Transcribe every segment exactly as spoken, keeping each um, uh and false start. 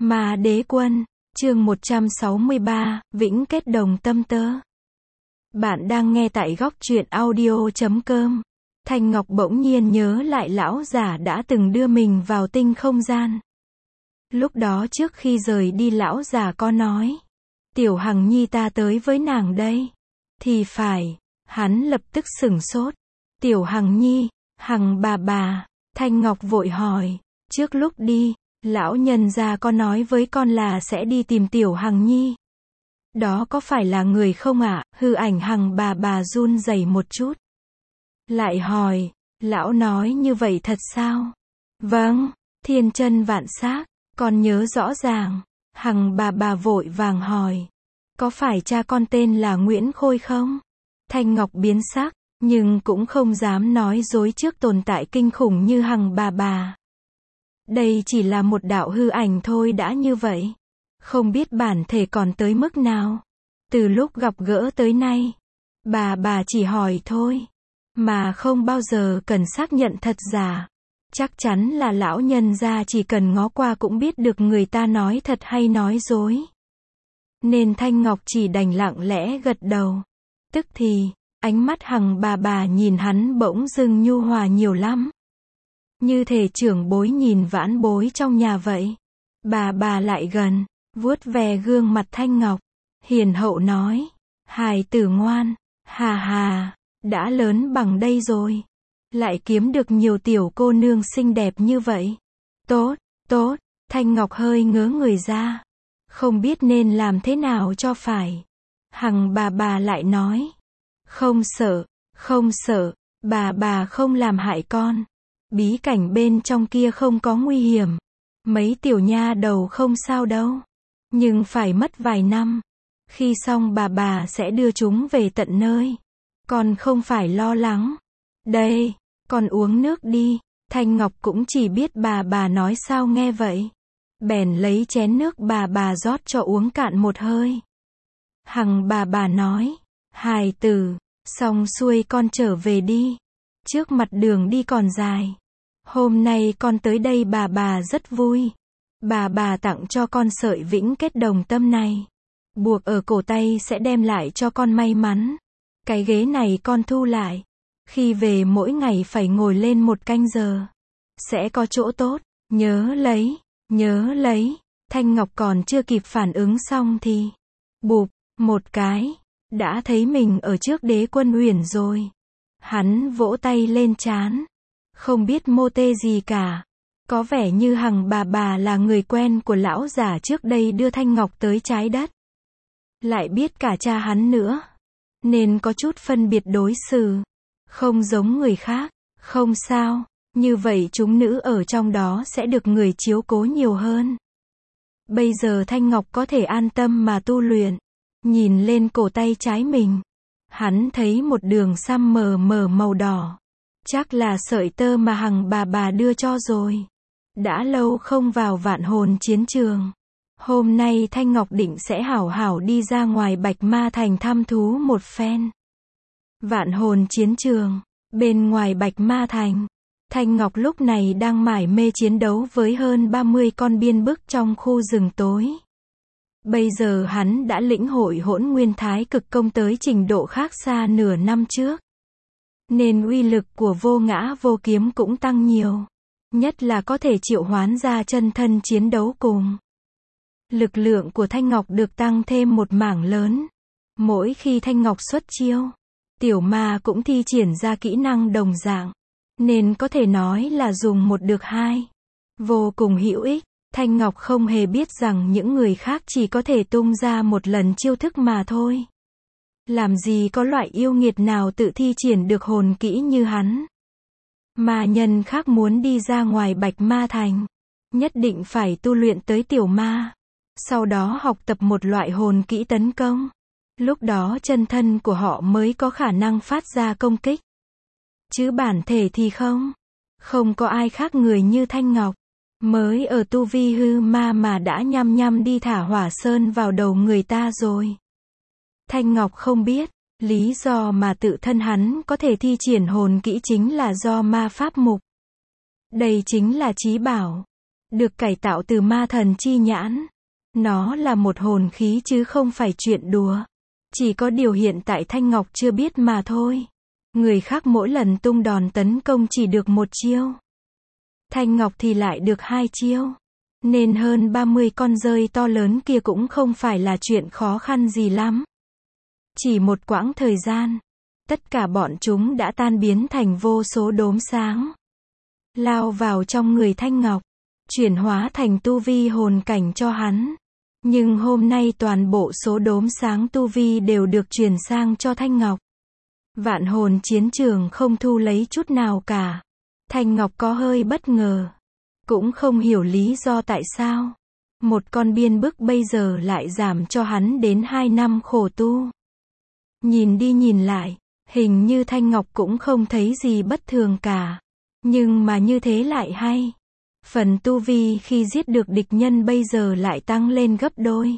Ma Đế Quân, chương một trăm sáu mươi ba, Vĩnh Kết Đồng Tâm Tơ. Bạn đang nghe tại góc truyện audio chấm com. Thanh Ngọc bỗng nhiên nhớ lại lão giả đã từng đưa mình vào tinh không gian. Lúc đó trước khi rời đi lão giả có nói, Tiểu Hằng Nhi ta tới với nàng đây. Thì phải, hắn lập tức sửng sốt. Tiểu Hằng Nhi, Hằng bà bà, Thanh Ngọc vội hỏi, trước lúc đi, lão nhân gia có nói với con là sẽ đi tìm Tiểu Hằng Nhi. Đó có phải là người không ạ? À? Hư ảnh Hằng bà bà run rẩy một chút. Lại hỏi, lão nói như vậy thật sao? Vâng, thiên chân vạn xác, con nhớ rõ ràng. Hằng bà bà vội vàng hỏi, có phải cha con tên là Nguyễn Khôi không? Thanh Ngọc biến sắc, nhưng cũng không dám nói dối trước tồn tại kinh khủng như Hằng bà bà. Đây chỉ là một đạo hư ảnh thôi đã như vậy. Không biết bản thể còn tới mức nào. Từ lúc gặp gỡ tới nay, bà bà chỉ hỏi thôi, mà không bao giờ cần xác nhận thật giả. Chắc chắn là lão nhân gia chỉ cần ngó qua cũng biết được người ta nói thật hay nói dối. Nên Thanh Ngọc chỉ đành lặng lẽ gật đầu. Tức thì, ánh mắt Hằng bà bà nhìn hắn bỗng dưng nhu hòa nhiều lắm. Như thể trưởng bối nhìn vãn bối trong nhà vậy. Bà bà lại gần, vuốt ve gương mặt Thanh Ngọc, hiền hậu nói, hài tử ngoan, hà hà, đã lớn bằng đây rồi. Lại kiếm được nhiều tiểu cô nương xinh đẹp như vậy. Tốt, tốt, Thanh Ngọc hơi ngớ người ra. Không biết nên làm thế nào cho phải. Hằng bà bà lại nói, không sợ, không sợ, bà bà không làm hại con. Bí cảnh bên trong kia không có nguy hiểm. Mấy tiểu nha đầu không sao đâu. Nhưng phải mất vài năm. Khi xong bà bà sẽ đưa chúng về tận nơi. Con không phải lo lắng. Đây, con uống nước đi. Thanh Ngọc cũng chỉ biết bà bà nói sao nghe vậy. Bèn lấy chén nước bà bà rót cho uống cạn một hơi. Hằng bà bà nói, hài tử, xong xuôi con trở về đi. Trước mặt đường đi còn dài. Hôm nay con tới đây bà bà rất vui. Bà bà tặng cho con sợi vĩnh kết đồng tâm này. Buộc ở cổ tay sẽ đem lại cho con may mắn. Cái ghế này con thu lại. Khi về mỗi ngày phải ngồi lên một canh giờ. Sẽ có chỗ tốt. Nhớ lấy, nhớ lấy. Thanh Ngọc còn chưa kịp phản ứng xong thì bụp, một cái. Đã thấy mình ở trước Đế Quân Uyển rồi. Hắn vỗ tay lên trán. Không biết mô tê gì cả. Có vẻ như Hằng bà bà là người quen của lão giả trước đây đưa Thanh Ngọc tới trái đất. Lại biết cả cha hắn nữa. Nên có chút phân biệt đối xử. Không giống người khác. Không sao. Như vậy chúng nữ ở trong đó sẽ được người chiếu cố nhiều hơn. Bây giờ Thanh Ngọc có thể an tâm mà tu luyện. Nhìn lên cổ tay trái mình. Hắn thấy một đường xăm mờ mờ màu đỏ. Chắc là sợi tơ mà Hằng bà bà đưa cho rồi. Đã lâu không vào vạn hồn chiến trường. Hôm nay Thanh Ngọc định sẽ hảo hảo đi ra ngoài Bạch Ma Thành thăm thú một phen. Vạn hồn chiến trường. Bên ngoài Bạch Ma Thành. Thanh Ngọc lúc này đang mải mê chiến đấu với hơn ba mươi con biên bức trong khu rừng tối. Bây giờ hắn đã lĩnh hội hỗn nguyên thái cực công tới trình độ khác xa nửa năm trước. Nên uy lực của vô ngã vô kiếm cũng tăng nhiều. Nhất là có thể triệu hoán ra chân thân chiến đấu cùng. Lực lượng của Thanh Ngọc được tăng thêm một mảng lớn. Mỗi khi Thanh Ngọc xuất chiêu, tiểu ma cũng thi triển ra kỹ năng đồng dạng. Nên có thể nói là dùng một được hai. Vô cùng hữu ích. Thanh Ngọc không hề biết rằng những người khác chỉ có thể tung ra một lần chiêu thức mà thôi. Làm gì có loại yêu nghiệt nào tự thi triển được hồn kỹ như hắn. Ma nhân khác muốn đi ra ngoài Bạch Ma Thành. Nhất định phải tu luyện tới tiểu ma. Sau đó học tập một loại hồn kỹ tấn công. Lúc đó chân thân của họ mới có khả năng phát ra công kích. Chứ bản thể thì không. Không có ai khác người như Thanh Ngọc. Mới ở tu vi hư ma mà đã nhăm nhăm đi thả hỏa sơn vào đầu người ta rồi. Thanh Ngọc không biết, lý do mà tự thân hắn có thể thi triển hồn kỹ chính là do ma pháp mục. Đây chính là chí bảo. được cải tạo từ ma thần chi nhãn. Nó là một hồn khí chứ không phải chuyện đùa. Chỉ có điều hiện tại Thanh Ngọc chưa biết mà thôi. Người khác mỗi lần tung đòn tấn công chỉ được một chiêu. Thanh Ngọc thì lại được hai chiêu. Nên hơn ba mươi con dơi to lớn kia cũng không phải là chuyện khó khăn gì lắm. Chỉ một quãng thời gian, tất cả bọn chúng đã tan biến thành vô số đốm sáng. Lao vào trong người Thanh Ngọc, chuyển hóa thành tu vi hồn cảnh cho hắn. Nhưng hôm nay toàn bộ số đốm sáng tu vi đều được chuyển sang cho Thanh Ngọc. Vạn hồn chiến trường không thu lấy chút nào cả. Thanh Ngọc có hơi bất ngờ. Cũng không hiểu lý do tại sao. Một con biên bức bây giờ lại giảm cho hắn đến hai năm khổ tu. Nhìn đi nhìn lại, hình như Thanh Ngọc cũng không thấy gì bất thường cả. Nhưng mà như thế lại hay. Phần tu vi khi giết được địch nhân bây giờ lại tăng lên gấp đôi.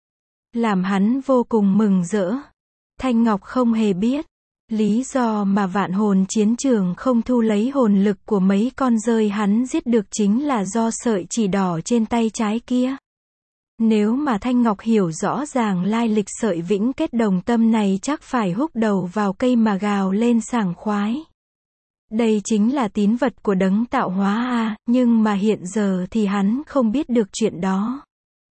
Làm hắn vô cùng mừng rỡ. Thanh Ngọc không hề biết. Lý do mà vạn hồn chiến trường không thu lấy hồn lực của mấy con dơi hắn giết được chính là do sợi chỉ đỏ trên tay trái kia. Nếu mà Thanh Ngọc hiểu rõ ràng lai lịch sợi vĩnh kết đồng tâm này chắc phải húc đầu vào cây mà gào lên sảng khoái. Đây chính là tín vật của đấng tạo hóa à, nhưng mà hiện giờ thì hắn không biết được chuyện đó.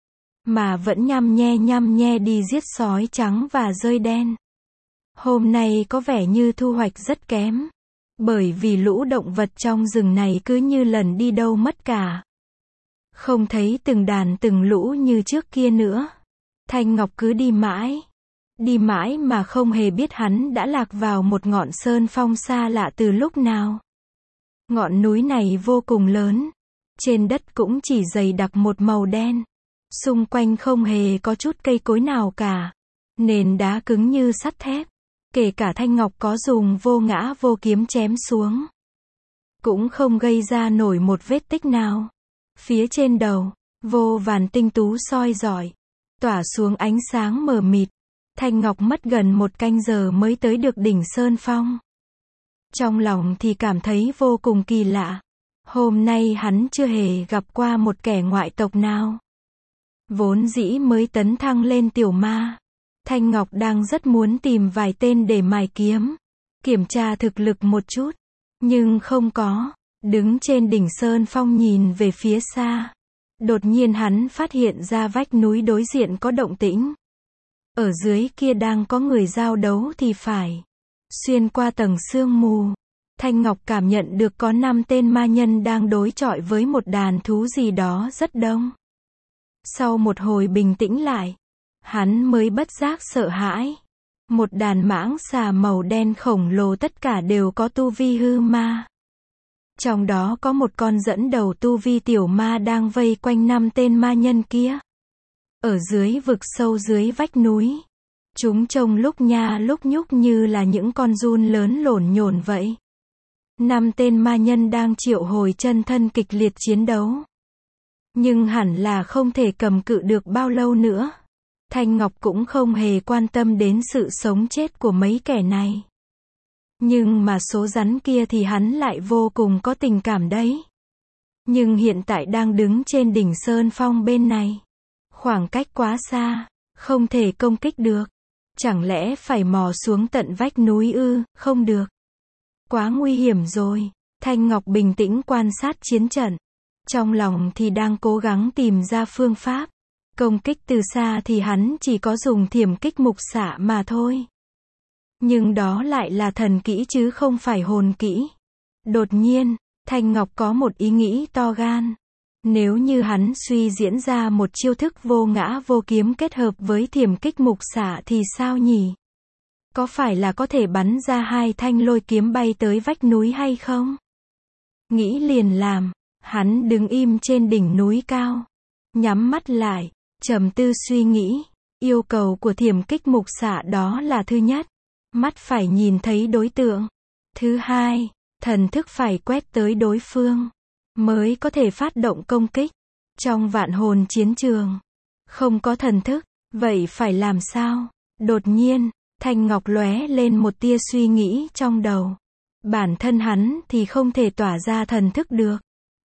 Mà vẫn nhăm nhe nhăm nhe đi giết sói trắng và dơi đen. Hôm nay có vẻ như thu hoạch rất kém. Bởi vì lũ động vật trong rừng này cứ như lần đi đâu mất cả. Không thấy từng đàn từng lũ như trước kia nữa. Thanh Ngọc cứ đi mãi. Đi mãi mà không hề biết hắn đã lạc vào một ngọn sơn phong xa lạ từ lúc nào. Ngọn núi này vô cùng lớn. Trên đất cũng chỉ dày đặc một màu đen. Xung quanh không hề có chút cây cối nào cả. Nền đá cứng như sắt thép. Kể cả Thanh Ngọc có dùng vô ngã vô kiếm chém xuống. Cũng không gây ra nổi một vết tích nào. Phía trên đầu, vô vàn tinh tú soi rọi. Tỏa xuống ánh sáng mờ mịt. Thanh Ngọc mất gần một canh giờ mới tới được đỉnh Sơn Phong. Trong lòng thì cảm thấy vô cùng kỳ lạ. Hôm nay hắn chưa hề gặp qua một kẻ ngoại tộc nào. Vốn dĩ mới tấn thăng lên tiểu ma. Thanh Ngọc đang rất muốn tìm vài tên để mài kiếm. Kiểm tra thực lực một chút. Nhưng không có. Đứng trên đỉnh Sơn Phong nhìn về phía xa. Đột nhiên hắn phát hiện ra vách núi đối diện có động tĩnh. Ở dưới kia đang có người giao đấu thì phải. Xuyên qua tầng sương mù. Thanh Ngọc cảm nhận được có năm tên ma nhân đang đối chọi với một đàn thú gì đó rất đông. Sau một hồi bình tĩnh lại. Hắn mới bất giác sợ hãi. Một đàn mãng xà màu đen khổng lồ tất cả đều có tu vi hư ma. Trong đó có một con dẫn đầu tu vi tiểu ma đang vây quanh năm tên ma nhân kia. Ở dưới vực sâu dưới vách núi. Chúng trông lúc nha lúc nhúc như là những con giun lớn lổn nhổn vậy. Năm tên ma nhân đang triệu hồi chân thân kịch liệt chiến đấu. Nhưng hẳn là không thể cầm cự được bao lâu nữa. Thanh Ngọc cũng không hề quan tâm đến sự sống chết của mấy kẻ này. Nhưng mà số rắn kia thì hắn lại vô cùng có tình cảm đấy. Nhưng hiện tại đang đứng trên đỉnh Sơn Phong bên này. Khoảng cách quá xa, không thể công kích được. Chẳng lẽ phải mò xuống tận vách núi ư, không được. Quá nguy hiểm rồi. Thanh Ngọc bình tĩnh quan sát chiến trận. Trong lòng thì đang cố gắng tìm ra phương pháp. Công kích từ xa thì hắn chỉ có dùng thiểm kích mục xạ mà thôi. Nhưng đó lại là thần kỹ chứ không phải hồn kỹ. Đột nhiên, Thanh Ngọc có một ý nghĩ to gan. Nếu như hắn suy diễn ra một chiêu thức vô ngã vô kiếm kết hợp với thiểm kích mục xạ thì sao nhỉ? Có phải là có thể bắn ra hai thanh lôi kiếm bay tới vách núi hay không? Nghĩ liền làm, hắn đứng im trên đỉnh núi cao. Nhắm mắt lại, trầm tư suy nghĩ. Yêu cầu của thiểm kích mục xạ đó là thứ nhất. Mắt phải nhìn thấy đối tượng. Thứ hai, thần thức phải quét tới đối phương. Mới có thể phát động công kích. Trong vạn hồn chiến trường. Không có thần thức. Vậy phải làm sao? Đột nhiên, Thanh Ngọc lóe lên một tia suy nghĩ trong đầu. Bản thân hắn thì không thể tỏa ra thần thức được.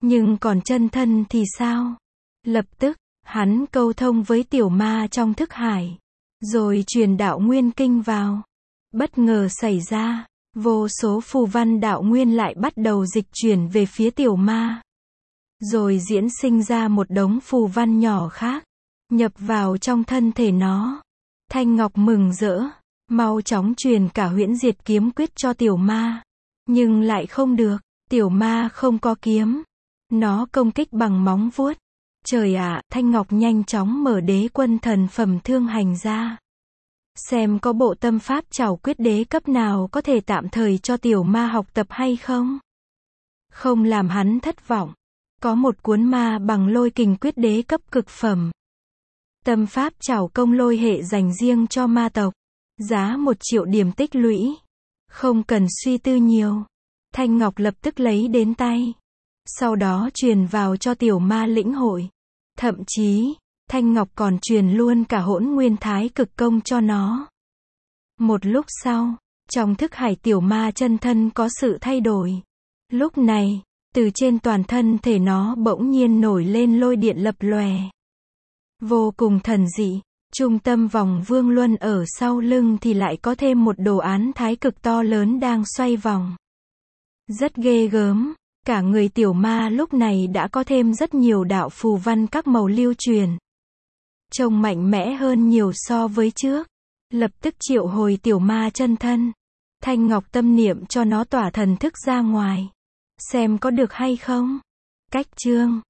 Nhưng còn chân thân thì sao? Lập tức, hắn câu thông với tiểu ma trong thức hải. Rồi truyền đạo nguyên kinh vào. Bất ngờ xảy ra, vô số phù văn đạo nguyên lại bắt đầu dịch chuyển về phía tiểu ma. Rồi diễn sinh ra một đống phù văn nhỏ khác, nhập vào trong thân thể nó. Thanh Ngọc mừng rỡ, mau chóng truyền cả huyễn diệt kiếm quyết cho tiểu ma. Nhưng lại không được, tiểu ma không có kiếm. Nó công kích bằng móng vuốt. Trời ạ, Thanh Ngọc nhanh chóng mở đế quân thần phẩm thương hành ra. Xem có bộ tâm pháp trảo quyết đế cấp nào có thể tạm thời cho tiểu ma học tập hay không. Không làm hắn thất vọng. Có một cuốn ma bằng lôi kình quyết đế cấp cực phẩm. Tâm pháp trảo công lôi hệ dành riêng cho ma tộc. Giá một triệu điểm tích lũy. Không cần suy tư nhiều. Thanh Ngọc lập tức lấy đến tay. Sau đó truyền vào cho tiểu ma lĩnh hội. Thậm chí, Thanh Ngọc còn truyền luôn cả hỗn nguyên thái cực công cho nó. Một lúc sau, trong thức hải tiểu ma chân thân có sự thay đổi. Lúc này, từ trên toàn thân thể nó bỗng nhiên nổi lên lôi điện lập lòe. Vô cùng thần dị, trung tâm vòng vương luân ở sau lưng thì lại có thêm một đồ án thái cực to lớn đang xoay vòng. Rất ghê gớm, cả người tiểu ma lúc này đã có thêm rất nhiều đạo phù văn các màu lưu truyền. Trông mạnh mẽ hơn nhiều so với trước. Lập tức triệu hồi tiểu ma chân thân. Thanh Ngọc tâm niệm cho nó tỏa thần thức ra ngoài. Xem có được hay không. Cách chương